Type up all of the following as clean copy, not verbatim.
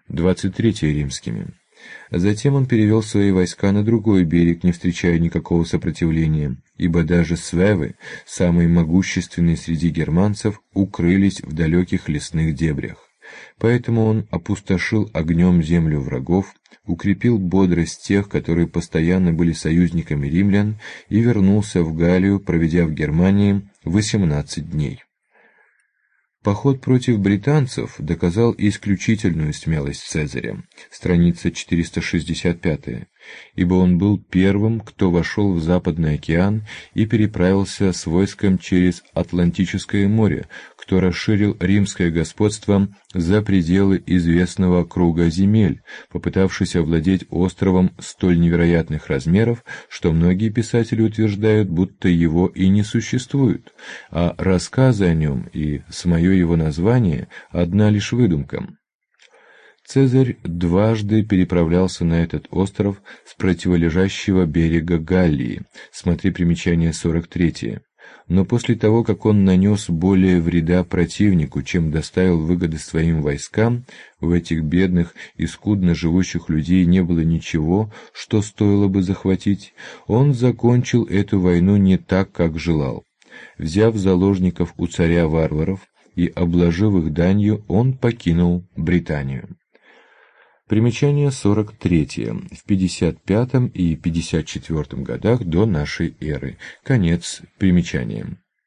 23-е римскими. Затем он перевел свои войска на другой берег, не встречая никакого сопротивления, ибо даже свевы, самые могущественные среди германцев, укрылись в далеких лесных дебрях. Поэтому он опустошил огнем землю врагов, укрепил бодрость тех, которые постоянно были союзниками римлян, и вернулся в Галлию, проведя в Германии 18 дней. Поход против британцев доказал исключительную смелость Цезаря, страница 465, ибо он был первым, кто вошел в Западный океан и переправился с войском через Атлантическое море, кто расширил римское господство за пределы известного круга земель, попытавшись овладеть островом столь невероятных размеров, что многие писатели утверждают, будто его и не существует, а рассказы о нем и самое его название – одна лишь выдумка. Цезарь дважды переправлялся на этот остров с противолежащего берега Галлии, смотри примечание 43. Но после того, как он нанес более вреда противнику, чем доставил выгоды своим войскам, в этих бедных и скудно живущих людей не было ничего, что стоило бы захватить, он закончил эту войну не так, как желал. Взяв заложников у царя варваров и обложив их данью, он покинул Британию. Примечание 43. В 55 и 54 годах до нашей эры. Конец примечания.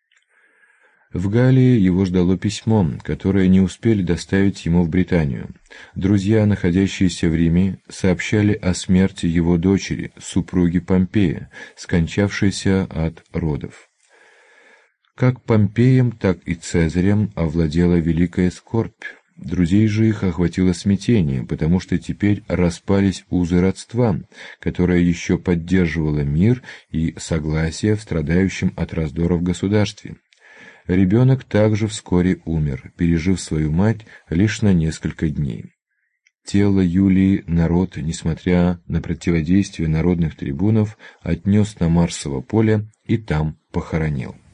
В Галлии его ждало письмо, которое не успели доставить ему в Британию. Друзья, находящиеся в Риме, сообщали о смерти его дочери, супруги Помпея, скончавшейся от родов. Как Помпеем, так и Цезарем овладела великая скорбь. Друзей же их охватило смятение, потому что теперь распались узы родства, которое еще поддерживало мир и согласие в страдающем от раздора в государстве. Ребенок также вскоре умер, пережив свою мать лишь на несколько дней. Тело Юлии народ, несмотря на противодействие народных трибунов, отнес на Марсово поле и там похоронил.